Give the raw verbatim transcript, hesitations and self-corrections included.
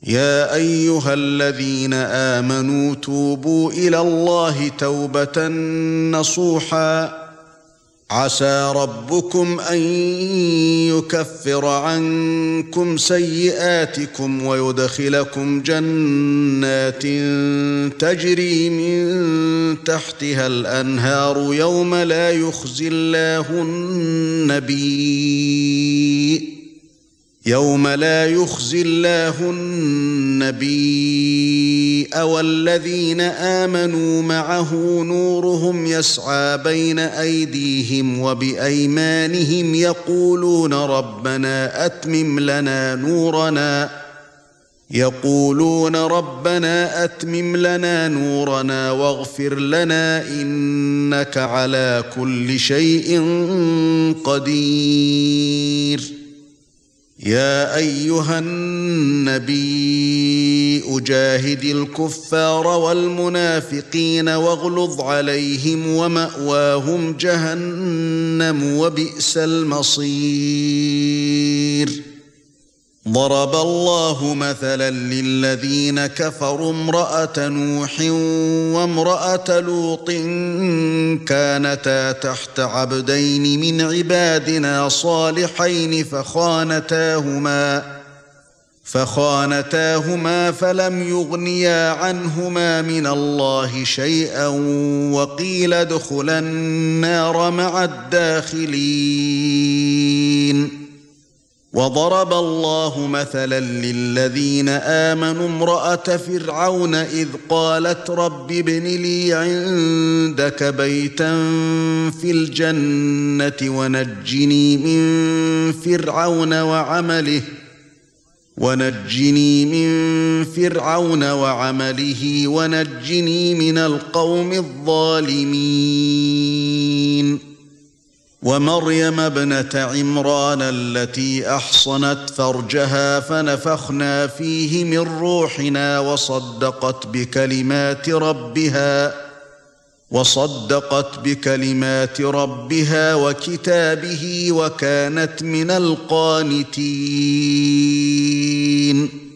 يا ايها الذين آمنوا توبوا الى الله توبة نصوحا عسى ربكم ان يكفر عنكم سيئاتكم ويدخلكم جنات تجري من تحتها الانهار يوم لا يخزي الله النبي يوم لا يخزي الله النبي والذين آمنوا معه نورهم يسعى بين أيديهم وبأيمانهم يقولون ربنا أتمم لنا نورنا يقولون ربنا أتمم لنا نورنا واغفر لنا إنك على كل شيء قدير. يا ايها النبي اجاهد الكفار والمنافقين واغلظ عليهم ومأواهم جهنم وبئس المصير. ضرب الله مثلا للذين كفروا امرأة نوح وامرأة لوط كانتا تحت عبدين من عبادنا صالحين فخانتاهما فخانتاهما فلم يغنيا عنهما من الله شيئا وقيل ادخلا النار مع الداخلين. وضرب الله مثلا للذين آمنوا امرأة فرعون إذ قالت رب ابن لي عندك بيتا في الجنة ونجني من فرعون وعمله ونجني من فرعون وعمله ونجني من القوم الظالمين. ومريم ابنة عمران التي أحصنت فرجها فنفخنا فيه من روحنا وصدقت بكلمات ربها وصدقت بكلمات ربها وكتابه وكانت من القانتين.